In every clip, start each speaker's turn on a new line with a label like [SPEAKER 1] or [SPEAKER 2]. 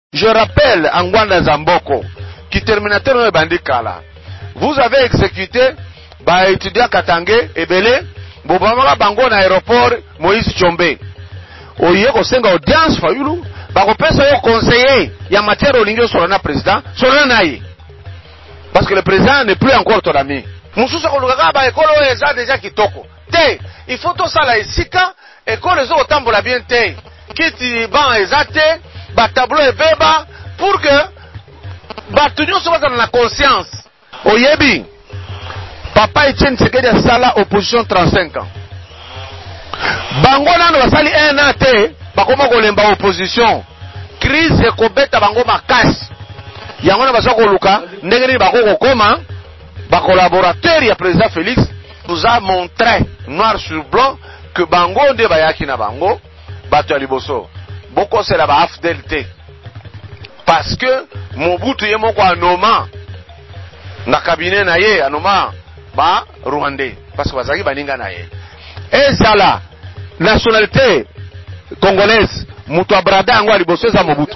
[SPEAKER 1] Je rappelle Angwanda Zamboko, qui terminateur de Bandikala. Vous avez exécuté étudiant Katangé et Belé, Bobamara Bango na aéroport Moïse Tchombe. Oye ko senga audience fayulu, bako pesa yo conseiller ya matière olingio sur le président, sur naïe. Parce que le président n'est plus encore ton ami. Mususa ko lukaka ba école eza déjà kitoko. Te, il faut tout ça la isika, école zo tambola bien te. Kiti ban ezate, ba tableau ebeba pour que ba tunyo so dans la conscience. Oyebi, papa Etienne Tshisekedi a sala opposition 35 ans. Bango nano basali 1 an te, bakoma kolemba opposition. Crise ekobeta bango makasi. Yango na basako luka, ndenge ni bako koma, ba collaborateur ya président Félix nous a montré noir sur blanc que bango nde bayaki na bango, bato ya liboso. Boko c'est la ba AFDLT. Parce que Mobutu ye moko anoma na cabinet na ye anoma ba Rwandais parce que bazaki baninga na ye. Et ça là nationalité congolaise mutu abrada yango liboso za Mobutu.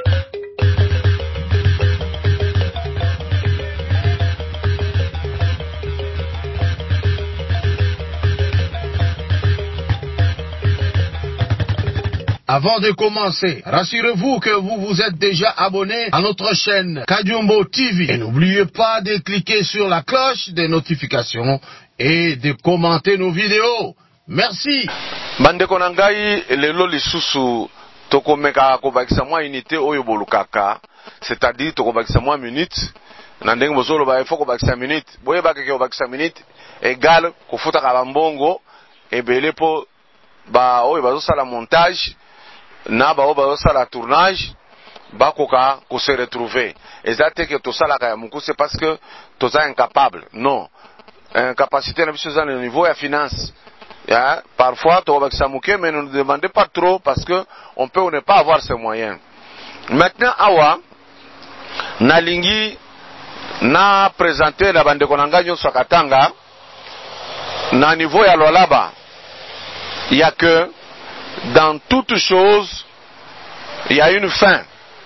[SPEAKER 2] Avant de commencer, rassurez-vous que vous vous êtes déjà abonné à notre chaîne Kadiombo TV. Et n'oubliez pas de cliquer sur la cloche des notifications et de commenter nos vidéos. Merci.
[SPEAKER 1] Bandeko na ngai lelo lisusu tokomeka kobakisa mwa unité oyo bolukaka, c'est-à-dire tokobakisa mwa minute na ndenge bozolo ba ifo kobakisa minute. Boye bakeke kobakisa minute égal kofuta ka bambongo ebele po ba oyo bazosala montage na ba oyo bazosala tournage bakoka ko se retrouver. Ezate que to sala ka muku c'est parce que to za incapable. Non. Incapacité na biso za le niveau ya finance. Yeah, parfois, mais ne nous demandez pas trop parce que on peut ou ne pas avoir ces moyens. Maintenant, awa, nalingi na présenter la bande konanganyo Swakatanga na niveau ya Lwalaba. Il y a que dans toute chose, il y a une fin.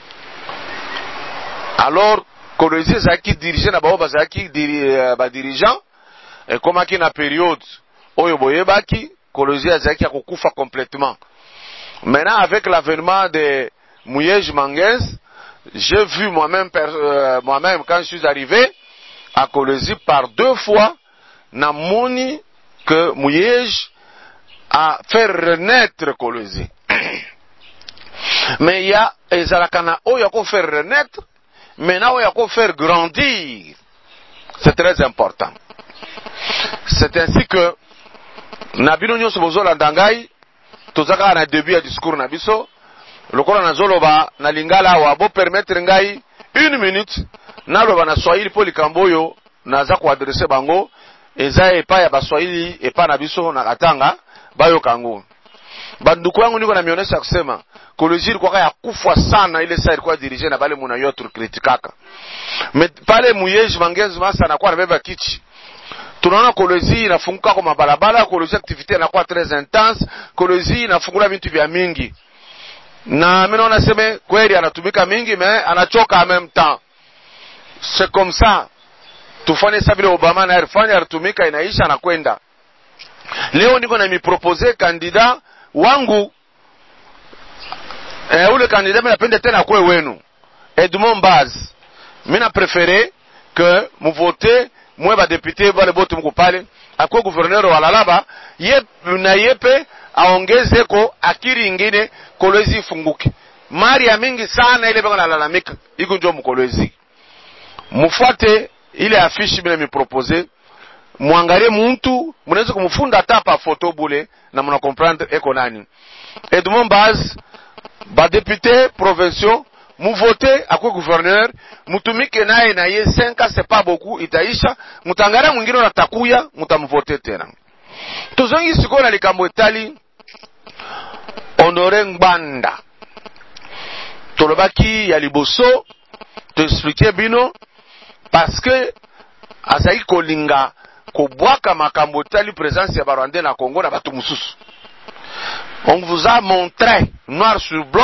[SPEAKER 1] Alors, Kolwezi Zaki dirigé na bao bazaki dirigeant et comme aki na période Oyo boyebaki, Kolwezi azaki akukufa complètement. Maintenant, avec l'avènement de Mouyej Manguez, j'ai vu moi-même quand je suis arrivé à Kolwezi par 2 fois, namoni que Mouyej a fait renaître Kolwezi. Mais il y a Ezalakana Oyo ko faire renaître, maintenant Oyo ko faire grandir. C'est très important. C'est ainsi que Nabino nyoso bozola ndangai tozaka na début ya discours na biso lokola na zoloba na lingala wa bo permettre ngai 1 minute na loba na Swahili po likamboyo naza ko adresser bango eza epa ya baswahili epa na biso na Katanga bayo kango banduku yangu niko na mionesha kusema Kolwezi kwa ya kufwa sana ile saa ilikuwa dirige na bale muna yotu kritikaka mais pale Mouyej Manguez masa na kwa na beba kichi. Tunaona Kolwezi inafunguka kwa mabalabala, Kolwezi activité inakuwa très intense, Kolwezi inafungula vitu vya mingi. Na mimi naona sema kweli anatumika mingi mais anachoka en même temps. C'est comme ça. Tufanye ça vile Obama na alifanya, alitumika inaisha na kwenda. Leo niko na miproposer candidat wangu ule candidat mimi napenda tena kwa wenu. Edmond Baz. Mimi na préférer que mu voter moi ba député ba le botu mko pale akwa gouverneur wa Lalaba na yepe aongeze ko akiri ingine Kolwezi funguke mari ya mingi sana ile bako nalalamika iko ndio mkolwezi mufuate ile affiche bila mi proposer muangalie muntu mnaweza kumfunda hata pa photo bule na mna comprendre eko nani Edmond Baz ba député provinciaux mu voter akwe gouverneur mutumike naye na ye 5 ans c'est pas beaucoup itaisha mutangara mwingine unatakuya mutamvoter tena tuzongi siko na likambo etali Honoré Ngbanda tolobaki ya liboso to expliquer bino parce que azai kolinga kobwaka makambo etali présence ya Barwandais na Congo na batu mususu. On vous a montré noir sur blanc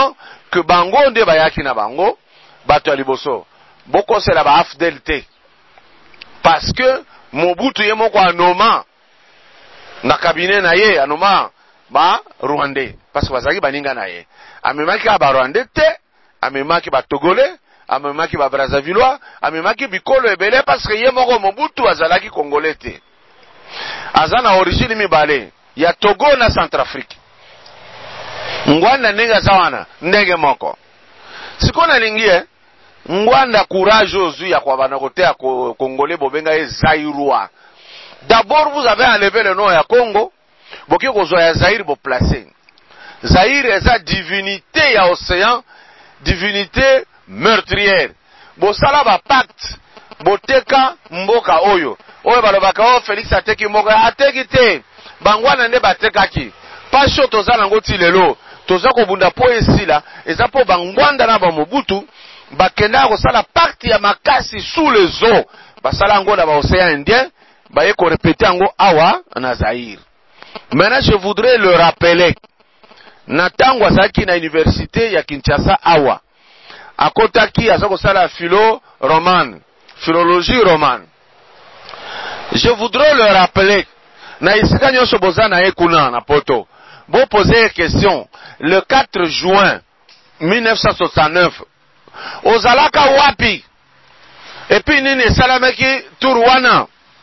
[SPEAKER 1] que bango nde bayaki na bango bato ya liboso bokosela ba AFDEL te, parce que Mobutu ye moko anoma na cabinet na ye anoma ba Rwandais, parce que bazaki baninga na ye amemaki ba Rwandais te, amemaki ba Togolais, amemaki ba Brazzavillois, amemaki bikolo ebele, parce que ye moko Mobutu azalaki Congolais te, aza na origine mibale ya Togo na Centrafrique. Ngwanda ndenge aza wana ndenge moko siko na lingie Ngwanda courage ozwi ya kwa bana kote ya Congolais bobenga ye Zaïrois. D'abord vous avez enlevé le nom ya Congo, boki kozwa ya Zaïre bo placer. Zaïre eza divinité ya océan, divinité meurtrière. Bo sala ba pacte, boteka mboka oyo. Oyo balobaka o Félix ateki mboka, ateki te. Bangwana nde batekaki. Pasho toza nango ti lelo, toza kobunda po esila, eza po bangwanda na ba Mobutu bakenda kosala pacte ya makasi sous les eaux. Basala ngo na ba océan Indien, baye ko répéter ngo awa na Zaïre. Maintenant je voudrais le rappeler. Natango azaki na université ya Kinshasa awa. Akotaki azako sala philologie romane. Je voudrais le rappeler. Na isika nyonso bozana ekuna na poto. Bon poser question. Le 4 juin 1969. Ozalaka wapi? Et puis nini salameki Turwana.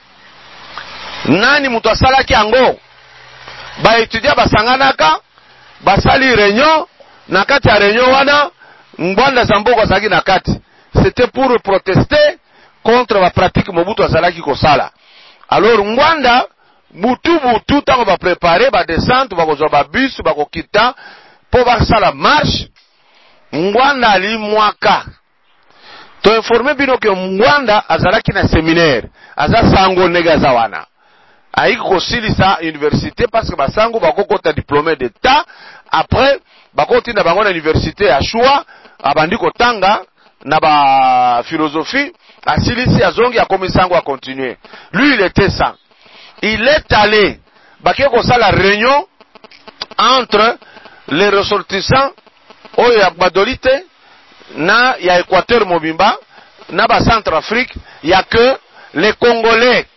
[SPEAKER 1] Nani mutu asalaki ango? Ba étudiant basanganaka, basali réunion, na kati ya réunion wana, Ngwanda Zamboko azalaki na kati. C'était pour protester contre la pratique Mobutu azalaki kosala. Alors Ngwanda butu tango ba préparer ba descente ba kozwa ba bus ba kokita po ba sala marche. Ngwanda ali mwaka. To informer bino ke Ngwanda azalaki na séminaire, aza sango nega zawana. Aïk kosilisa université parce que basango bakokota diplômé d'état, après bakoti na bango na université à choix abandi kotanga na ba philosophie asilisi azongi akomisango a continuer. Lui il était ça. Il est allé bakeko sala réunion entre les ressortissants oyo ya Badolite na ya Équateur Mobimba na ba Centrafrique, ya que les Congolais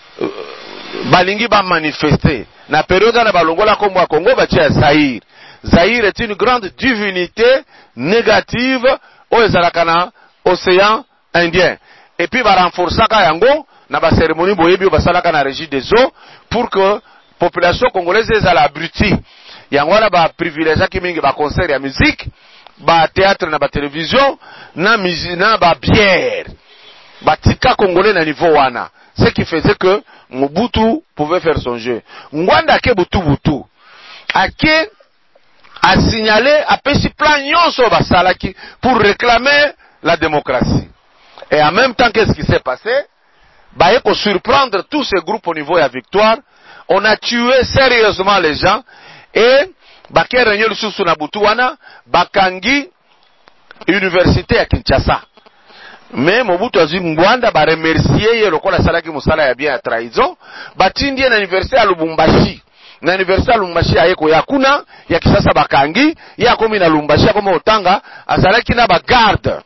[SPEAKER 1] balingi ba manifester na période na balongola kombo ya Congo batia Zaïre. Zaïre est une grande divinité négative oyo ezalaka na océan Indien. Et puis ba renforçaka yango na ba cérémonie boyebi basalaka na régie des eaux pour que population congolaise ezala abruti. Yango wana ba privilège ki mingi ba concert ya musique, ba théâtre na ba télévision, na ba bière. Ba tika congolais na niveau wana. Ce qui faisait que Mobutu pouvait faire son jeu. Ngwanda ke butu. Ake a signalé, a pesi plan nyonso basalaki pour réclamer la démocratie. Et en même temps, qu'est-ce qui s'est passé? Bah, pour surprendre tous ces groupes au niveau de la victoire, on a tué sérieusement les gens et bah, qui régné le sous na Butuana, Bakangi, université à Kinshasa. Mais Mobutu azi Ngwanda ba remercier ye lokola salaki musala ya bien ya trahison, batindi na université à Lubumbashi. Na université à Lubumbashi ayeko ya kuna ya Kisasa Bakangi, ya komi na Lubumbashi comme otanga, azalaki na ba garde.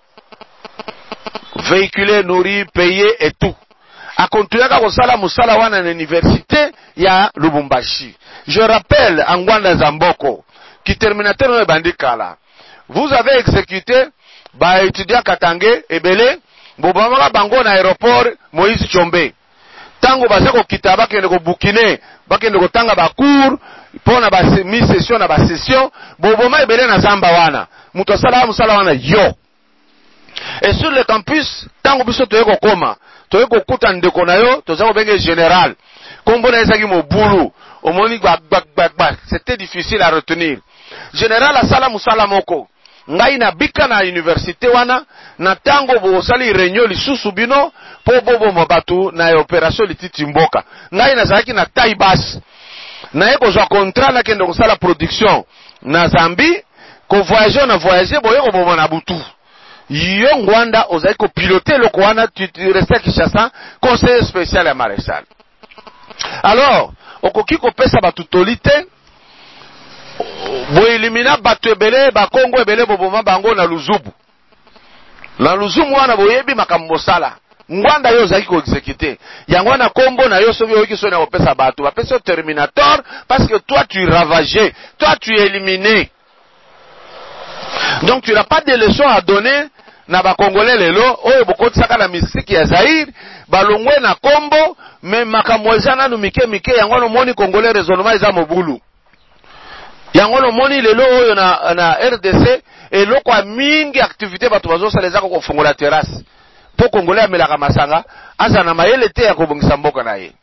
[SPEAKER 1] Véhiculé, nourri, payé et tout. A continué à kosala musala wana na université ya Lubumbashi. Je rappelle Ngwanda Zamboko, qui terminateur no bandikala. Vous avez exécuté ba étudiant Katangé ebele bobamaka bango na aéroport Moïse Tshombe. Tango bazako kitaba kende ko Bukine, bakende ko tanga ba cours pona ba mi session na ba session, boboma ebele na Zamba wana. Muto sala musala wana yo. Et sur le campus, tango biso toyeko koma, toyeko kuta ndeko na yo, tozako benge général. Kombo na ezaki mobulu, omoni gba, c'était difficile à retenir. Général asala musala moko. Ngai na bika na université wana, na tango bo sali réunion lisusu bino, po bobo mabatu na opération lititi mboka. Ngai na zaki na taille basse. Na eko zwa contrat na kende kosala production na Zambie, ko voyager na voyager boyeko bobo na butu. Yo Ngwanda ozali ko piloter loko wana, tu restes à Kinshasa, conseiller spécial à maréchal. Alors, okoki ko pesa batutolite bo elimina bato ebele ba Kongo ebele boboma bango na Luzubu. Na Luzumu wana boyebi makambo sala. Ngwanda yo zaki ko exécuter. Yango na kombo na yo soki oki so na opesa bato. Ba pesa terminator parce que toi tu ravages, toi tu éliminé. Donc tu n'as pas de leçons à donner na ba Congolais lelo oyo bokoti saka na misiki ya Zaire balongwe na kombo mais makambo ezana no mike yango no moni Congolais raisonnement eza mobulu. Yango no moni lelo oyo na RDC eloko a mingi activité bato bazo saleza ko fongola terrasse. Po Congolais amelaka masanga aza na mayele te ya kobongisa mboka na ye.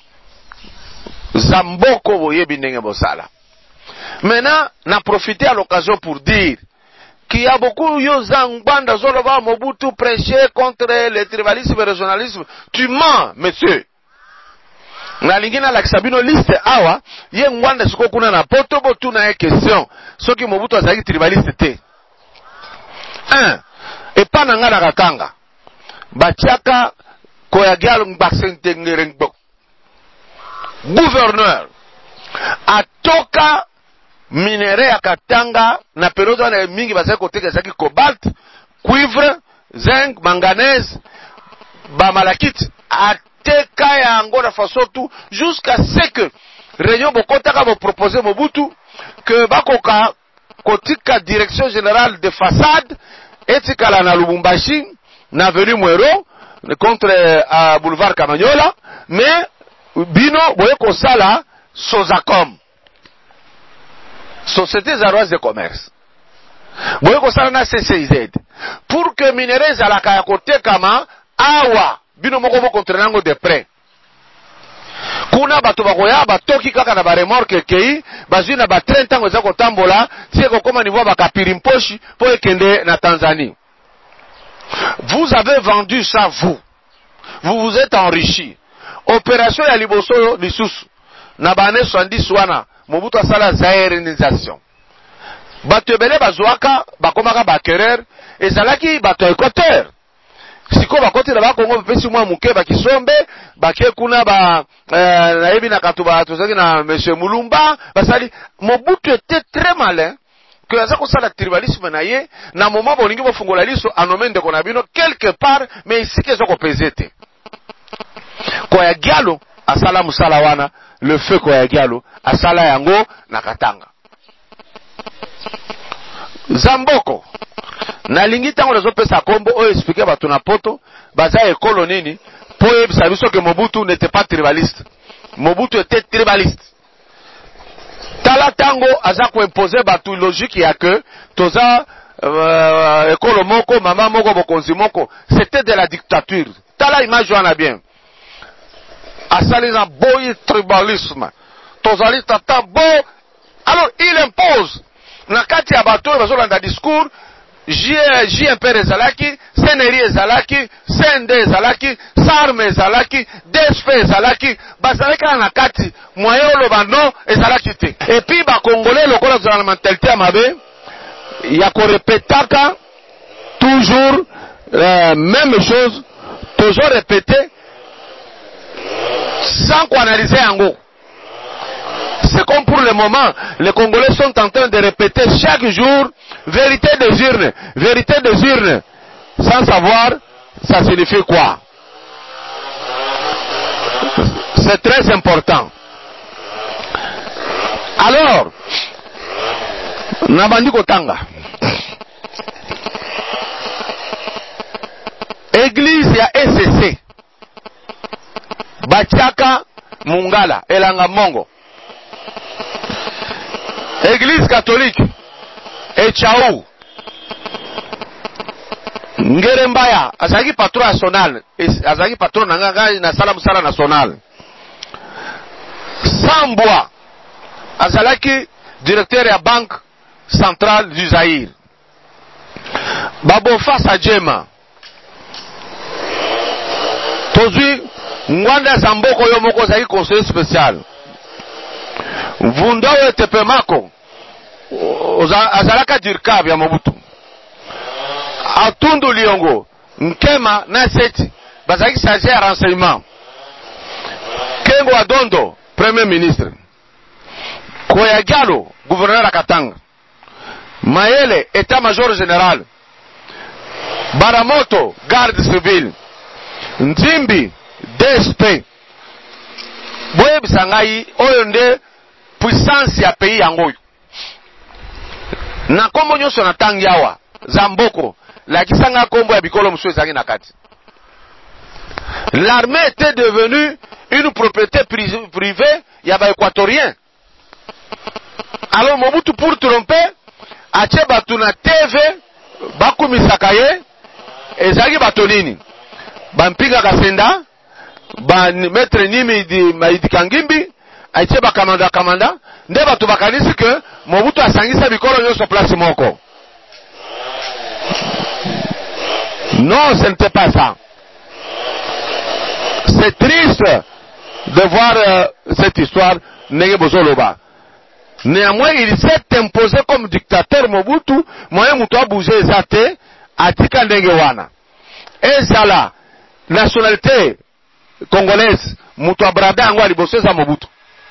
[SPEAKER 1] Zamboko boyebi ndenge bosala. Maintenant, na profiter à l'occasion pour dire qu'il y a beaucoup de Zangwanda Zoloba Mobutu prêcher contre le tribalisme et le régionalisme. Tu mens, monsieur. Na lingina la Sabino liste awa, ye Ngwanda siko kuna na poto botu na question. Soki Mobutu azaki tribaliste te. 1. Et pas nanga na katanga. Batiaka koyagialo mbasente ngerengbo. Gouverneur. Atoka minere ya Katanga na période wana mingi bazaki koteka zaki cobalt, cuivre, zinc, manganèse, ba malakite ateka yango na façon tout jusqu'à ce que réunion bokotaka bo proposer Mobutu que bakoka kotika direction générale de façade etikala na Lubumbashi na avenue Mwero contre boulevard Kamanyola mais bino boye ko sala Sozacom Société Zaroise de Commerce. Boye ko sala na CCIZ pour que minéraux zalaka ya kotekama awa bino moko bo contre nango de près. Kuna bato bakoya batoki kaka na ba remorque kei bazwi na ba 30 ans za kotambola tie ko koma niveau ba kapirimposhi po ekende na Tanzanie. Vous avez vendu ça vous vous êtes enrichi. Opération ya liboso lisusu na bane 70 wana Mobutu asala zairinisation. Bato ebele bazwaka bakomaka bakerer ezalaki bato Équateur. Siko bakoti na bakongo pesi mwa muke bakisombe bake kuna ba nayebi na katuba tozaki na monsieur Mulumba basali. Mobutu était très malin que aza kosala tribalisme na ye na moment bolingi bofungola liso anomende kona bino quelque part mais ici kezo ko pesete. Kwa ya Gialo asala musala wana le feu kwa ya Gialo asala yango na Katanga. Zamboko na lingi tango lezo pesa kombo o expliquer bato na poto baza ekolo nini po yebisa biso que Mobutu n'était pas tribaliste. Mobutu était tribaliste. Tala tango aza ko imposer bato logique ya que toza ekolo moko mama moko bokonzi moko c'était de la dictature. Tala image wana bien. Asali na boy tribalisme. Tozali tata bo. Alors il impose. Na kati ya bato bazolanda discours JMP ezalaki, Seneri ezalaki, Sende ezalaki, Sarme ezalaki, DSP ezalaki, bazalaki na kati moyen lobano ezalaki te. Et puis ba Congolais lokola za la mentalité ya mabe ya ko répétaka toujours même chose, toujours répéter sans qu'on analyse yango. C'est comme pour le moment, les Congolais sont en train de répéter chaque jour vérité des urnes, vérité des urnes, sans savoir ça signifie quoi. C'est très important. Alors, Nabandi Kotanga, Église ya SCC, Bachaka Mungala, Elanga Mongo, Église catholique, Echaou, Ngerembaya, azaki patron national, azaki patron na sala musala national. Sambwa, azalaki directeur ya banque centrale du Zaïre. Babo Fasa Djema, Tozui Ngwanda Zamboko Yomoko zaki conseiller spécial. Vundawe Tepemako azalaka dirkab ya Mobutu. Atundu Liongo Nkema na Seti bazalaki chargé ya renseignement. Kengo Adondo premier ministre. Koyagalo, gouverneur à Katanga. Mayele, état-major général. Baramoto, garde civile. Nzimbi, DSP. Boye bisangai, oyo nde puissance ya pays yango. Na kombo nyoso na tangi awa, Zamboko, la kisanga kombo ya bikolo musu ezangi na kati. L'armée était devenue une propriété privée ya ba équatorien. Alors Mobutu pour tromper, ache batu na TV, bakumisaka ye, ezangi bato nini? Bampinga Kasenda, ba maître Nimi di Maïdi Kangimbi, ache ba kamanda, nde batu bakanisi ke Mobutu asangisa bikolo nyoso place moko. Non, ce n'était pas ça. C'est triste de voir cette histoire Nege Bozoloba. Néanmoins, il s'est imposé comme dictateur Mobutu, moyen mutu a bougé zate, atika ndenge wana. Et ça là, nationalité congolaise, mutu a brada angwa liboso za Mobutu.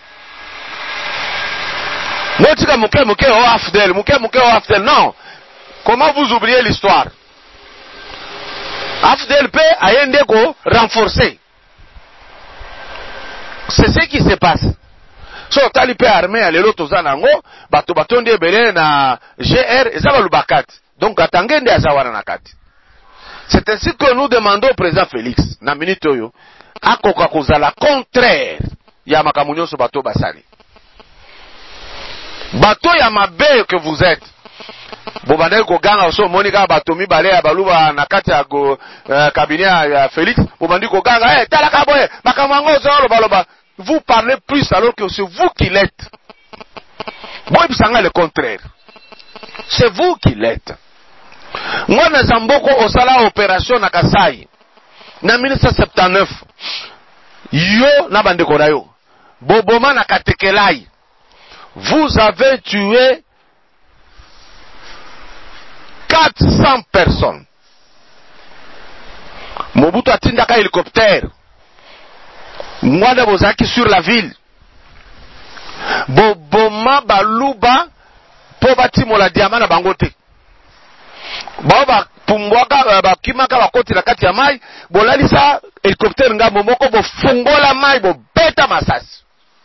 [SPEAKER 1] Motika muke o afdel, muke o afdel. Non. Comment vous oubliez l'histoire? AFDLP a yendeko renforcé. C'est ce qui se passe. So talipe armée à l'elo tozanango, bato batonde ebele na GR ezaba lubakati. Donc atangende azawara nakati. C'est ainsi que nous demandons au président Félix na minute oyo akoka kozala contraire ya makamunyo so bato basali. Bato ya mabe que vous êtes. Bobandeli koganga oso monika bato mibale ya baluba na kati ya cabinet ya Félix, bobandeli koganga talaka boye makamango zo loba. Vous parlez plus alors que c'est vous qui l'êtes. Boy bisanga le contraire. C'est vous qui l'êtes. Moi na Zamboko osala opération na Kasai. Na 1979. Yo na bandeko na yo. Boboma na Katekelai. Vous avez tué 400 personnes. Mobutu atindaka hélicoptère. Mwanda bozaki sur la ville. Boboma baluba po batimola diamana bangote. Ba pumbwaka bakimaka bakoti na kati ya mai, bolalisa hélicoptère ngambo moko bo fungola mai bo beta masasi.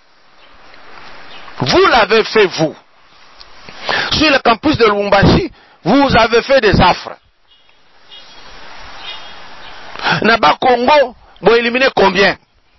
[SPEAKER 1] Vous l'avez fait vous. Sur le campus de Lubumbashi, vous avez fait des affres. Naba Congo, vous éliminez combien?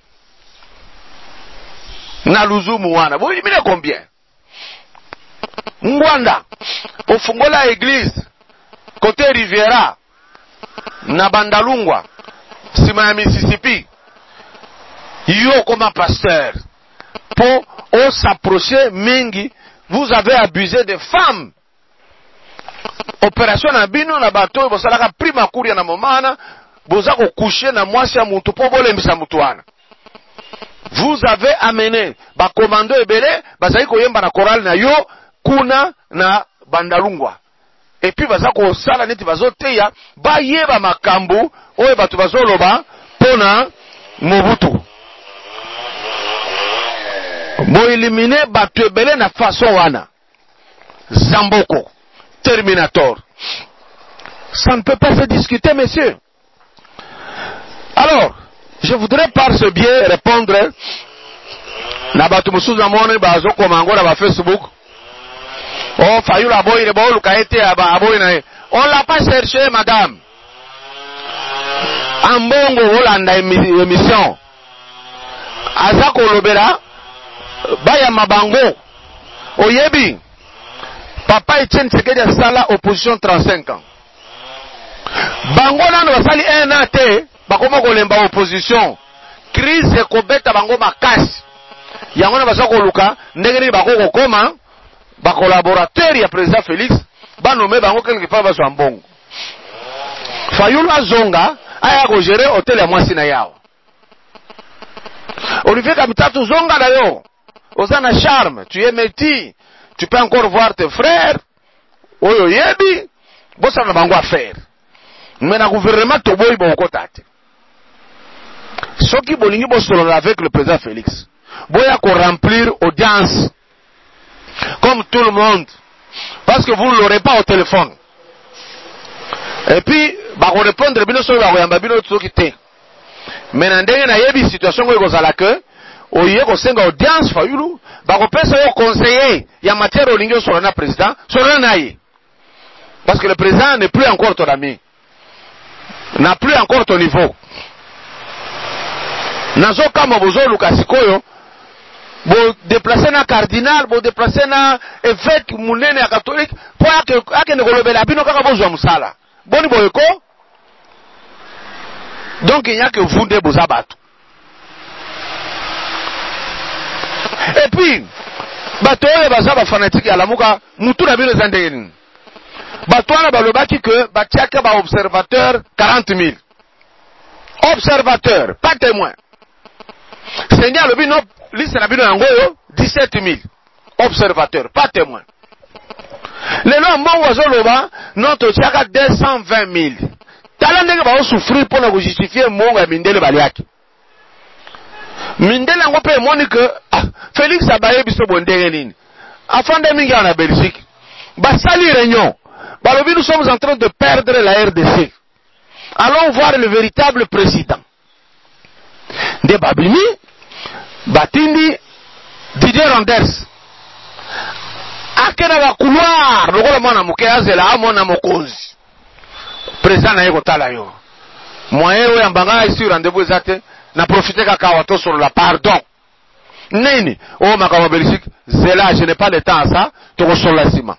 [SPEAKER 1] Na Luzumuana, vous éliminez combien? Ngwanda, au Fungola église, côté Riviera, na Bandalungwa, Sima Mississippi, yo comme pasteur, pour s'approcher mingi, vous avez abusé des femmes. Opération na bino na bato bosalaka prima kuria na momana boza ko coucher na mwasi ya mutu po bolembisa mutu wana. Vous avez amené ba commando ebele bazali koyemba na chorale na yo kuna na Bandalungwa. Et puis baza ko sala neti bazoteya bayeba makambu oyo bato bazoloba pona Mobutu. Mo éliminer bato ebele na façon wana. Zamboko. Terminator. Ça ne peut pas se discuter, messieurs. Alors, je voudrais par ce biais répondre na batu musuzu amone bazo komango na ba Facebook. Oh, Fayula boy le bolu kaete aba aboy na. On l'a pas cherché, madame. Ambongo Holanda émission. Azako lobera baya mabango. Oyebi. Papa Etienne Tshisekedi a sala opposition 35 ans. Bango nano basali un an te, bakoma kolemba opposition. Crise ekobeta bango makasi. Yango na basako luka, ndenge bakoko koma, ba collaborateur ya président Félix, ba nommé bango quelque part baso mbongo. Fayula Zonga aya ko gérer hôtel ya mwasi na yao. Olivier Kamitatu Zonga dayo. Ozana charme, tu es métis. Tu peux encore voir tes frères. Oyo yebi. Bosa na bango affaire. Mais na gouvernement toboyi boko tate. Soki bolingi bosolo avec le président Félix. Boya ko remplir audience. comme tout le monde, parce que vous ne l'aurez pas au téléphone. Et puis bako répondre bino so ba koyamba bino tsoki te. Mais na ndenge na yebi situation ko kozala que oye ko senga audience fayulu bako pesa yo conseiller ya matière olingo sur na président sur na ye. Parce que le président n'est plus encore ton ami. N'a plus encore ton niveau. Nazo kama bozo lukasikoyo bo déplacer na cardinal, bo déplacer na évêque munene ya catholique pour ake ne kolobela bino kaka bozwa musala. Boni boyeko. Donc il n'y a que vous de bozabato. Et puis bato oyo baza ba fanatique ya lamuka mutu na bino zandeni. Bato wana balobaki que batiaka ba observateur 40 000. Observateur, pas témoin. Seigneur le bino liste na bino yango 17 000. Observateur, pas témoin. Le nom mbongo azoloba notre tiaka 220 000. Tala ndenge ba souffrir pour na justifier mbongo ya mindele baliaki. Mindele yango pe moni que Félix Abaye biso bondenge nini. Afande mingi na Belgique. Basali réunion. Balobi nous sommes en train de perdre la RDC. Allons voir le véritable président. De Babini, Batindi, Didier Randers. Akena ba couloir, lokola mwana muke azela amona mokonzi. Président na yeko tala yo. Moyen oyo ambanga ici rendez-vous ezate na profiter kaka wato sur la pardon. Nini, oh makama Belgique, zela je n'ai pas le temps à ça, to sur la ciment.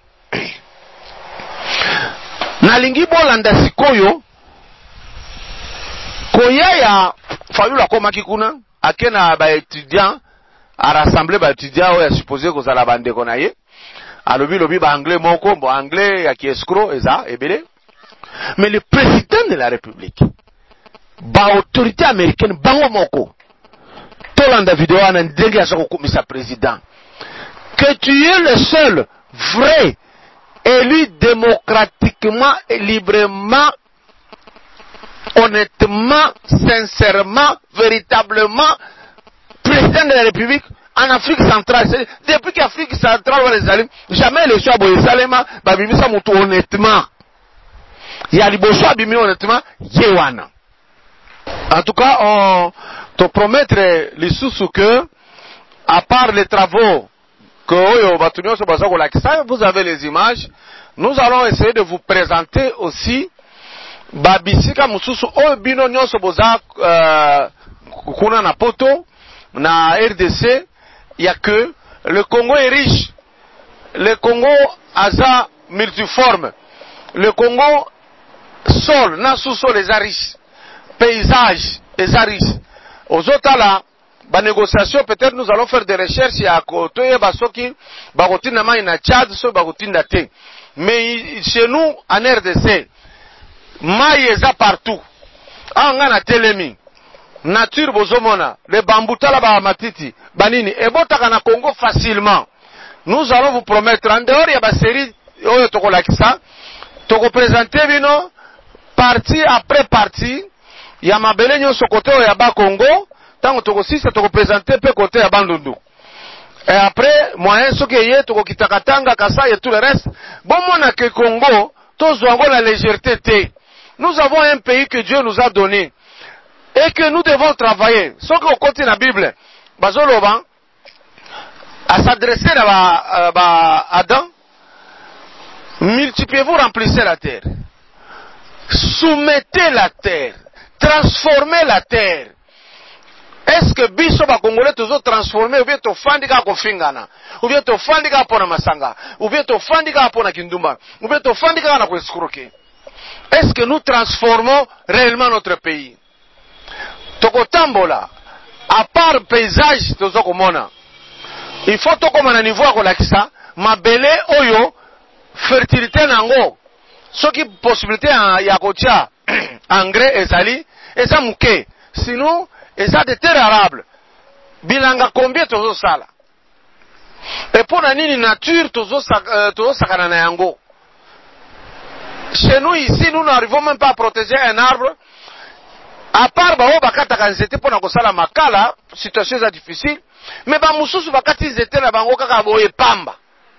[SPEAKER 1] Nalingi bolanda sikoyo koyaya fayula komaki kuna akena ba étudiant a rassembler ba étudiant oyo supposé ko zala bande ko na ye alobi lobi ba anglais moko bo anglais ya ki escroc eza ebele. Mais le président de la République ba autorité américaine bango moko tolanda vidéo ana ndenge ya soko komisa président que tu es le seul vrai élu démocratiquement et librement, honnêtement, sincèrement, véritablement, président de la République en Afrique centrale. Depuis qu'Afrique centrale va les aller, jamais les choix pour les aller, babimisa mutu honnêtement. Il y a les beaux choix bimi honnêtement, yewana. En tout cas, on te promettre les sous que, à part les travaux vous avez les images. Nous allons essayer de vous présenter aussi babisika mususu obino nyonso boza kuna na poto na RDC. Il y a que le Congo est riche, le Congo aza multiforme, le Congo sol na sous-sol les riches, paysage les riches. Aux autres là ba négociation peut-être nous allons faire des recherches à côté basoki bakotinda mai na Tchad so bakotinda te. Mais chez nous en RDC mai eza partout. Anga na telemi nature bozomona le bambutala ba matiti banini ebotaka na Congo facilement. Nous allons vous promettre en dehors ya ba série oyo tokolakisa toko présenter bino partie après partie ya mabele nyonso côté ya ba Congo. Tant que si ça te présenter peu côté à Bandundu. Et après, moyen ce qui est, tu kitakatanga, kasa et tout le reste. Bon, mon a que Congo, tous avons la légèreté. Nous avons un pays que Dieu nous a donné. Et que nous devons travailler. Ce qu'on continue la Bible, Bazoloban, à s'adresser à Adam, multipliez-vous, remplissez la terre. Soumettez la terre. Transformez la terre. Est-ce que biso ba congolais toujours transformé ou bien to fandika ko fingana ou bien to fandika pona masanga ou bien to fandika pona kindumba ou bien to fandika na ko escroquer? Est-ce que nous transformons réellement notre pays? Toko tambola à part paysage tozo komona il faut to komana niveau ko lakisa mabele oyo fertilité nango soki possibilité ya kotia engrais ezali eza muke sinon et ça de terre arable. Bilanga combien tozo sala. Et pour la nature tozo sakana na yango. Chez nous ici, nous n'arrivons même pas à protéger un arbre. À part bao bakata kanzete pour na kosala makala, situation est difficile. Mais ba mususu bakati zete na bango kaka boye pamba.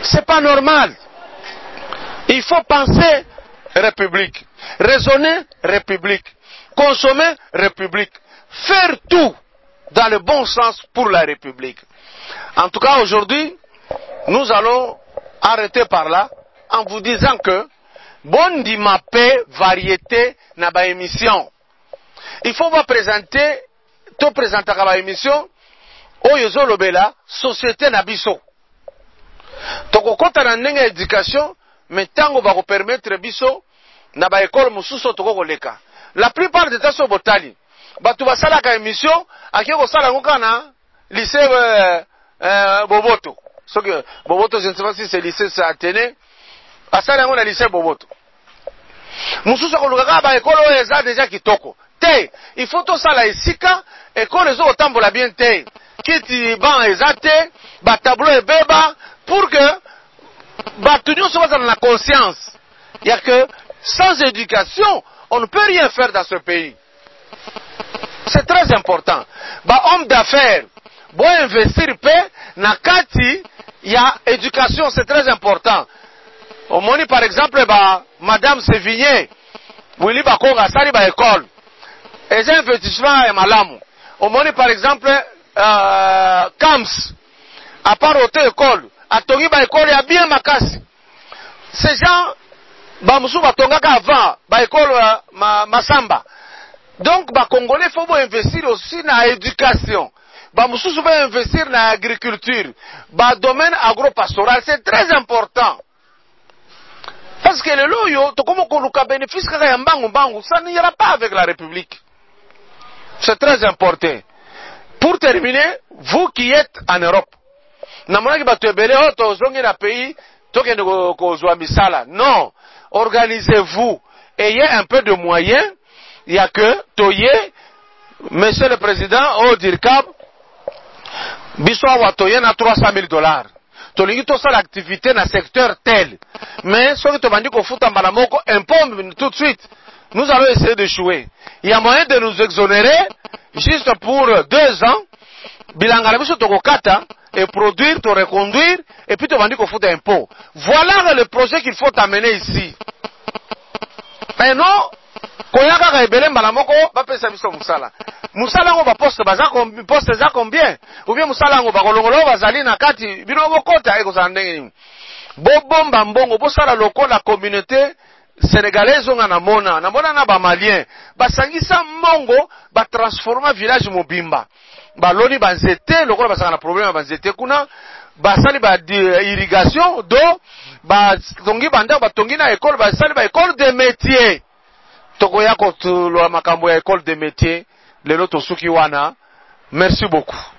[SPEAKER 1] C'est pas normal. Il faut penser république, raisonner république, consommer république, faire tout dans le bon sens pour la république. En tout cas, aujourd'hui, nous allons arrêter par là en vous disant que bondi mape variété na ba émission. Il faut vous présenter ba émission oyo ezolobela société na biso. Tokokota na ndenge éducation mais tango ba ko permettre biso na ba école mususu tokokoleka. La plupart des temps so botali batu basala ka émission akiko sala ngoka na lycée Boboto. Ce que Boboto, je ne sais pas si c'est lycée Athénée. À ça, on a lycée Boboto. Moussoussa Kolugaka, bah, école, eza déjà kitoko. Te, il faut tout ça la isika, école, les autres, tambola bien te. Kiti, ban, eza te, bah, tableau et béba, pour que, bah, tout le monde soit dans la conscience. Il y a que, sans éducation, on ne peut rien faire dans ce pays. C'est très important. Bah, homme d'affaires, bon investir paix, nakati, il y a éducation, c'est très important. Au moni par exemple, bah, Madame Sévigné, Willy Bakonga, Sali ba école. Et j'ai investissement et malamu. Au moni par exemple, Kams, à part hôtel école, à Tongi ba école, il y a bien makasi. Ces gens, bah, Moussou Batongaka avant, ba école, Masamba. Donc, bah, Congolais, faut investir aussi dans l'éducation. Bah, Moussou va investir dans l'agriculture. Bah, domaine agro-pastoral, c'est très important. Parce que le loyo, to comme on bénéfice ça n'ira pas avec la République. C'est très important. Pour terminer, vous qui êtes en Europe, non, organisez-vous, ayez un peu de moyens. Il y a que Toye, Monsieur le Président, au DIRCAB, Bissoa Watoye na $300,000. Tolingi to ça l'activité dans le secteur tel. Mais ce que tu m'as dit qu'on fout en balamoko, impôme tout de suite. Nous allons essayer de jouer. Il y a moyen de nous exonérer juste pour 2 ans. Bilangarabiso Tokokata et produire, te reconduire, et puis tu m'as dit qu'on fout un impôt. Voilà le projet qu'il faut amener ici. Mais non, koyaka ka ebele mbala moko ba pesa biso musala. Musala ngo ba poste za combien? Ou bien musala ngo ba kolongolo bazali na kati bino bokota eko za ndenge nini. Bobomba mbongo bosala lokola communauté sénégalaise nga na mona na ba malien basangisa mbongo ba transforma village mobimba. Ba loni ba nzete lokola basanga na problème ba nzete kuna basali ba irrigation d'eau ba tongi banda ba tongi na école basali ba école de métier. Tokoya ko tu lo makambo ya école de métier lelo tosuki wana. Merci beaucoup.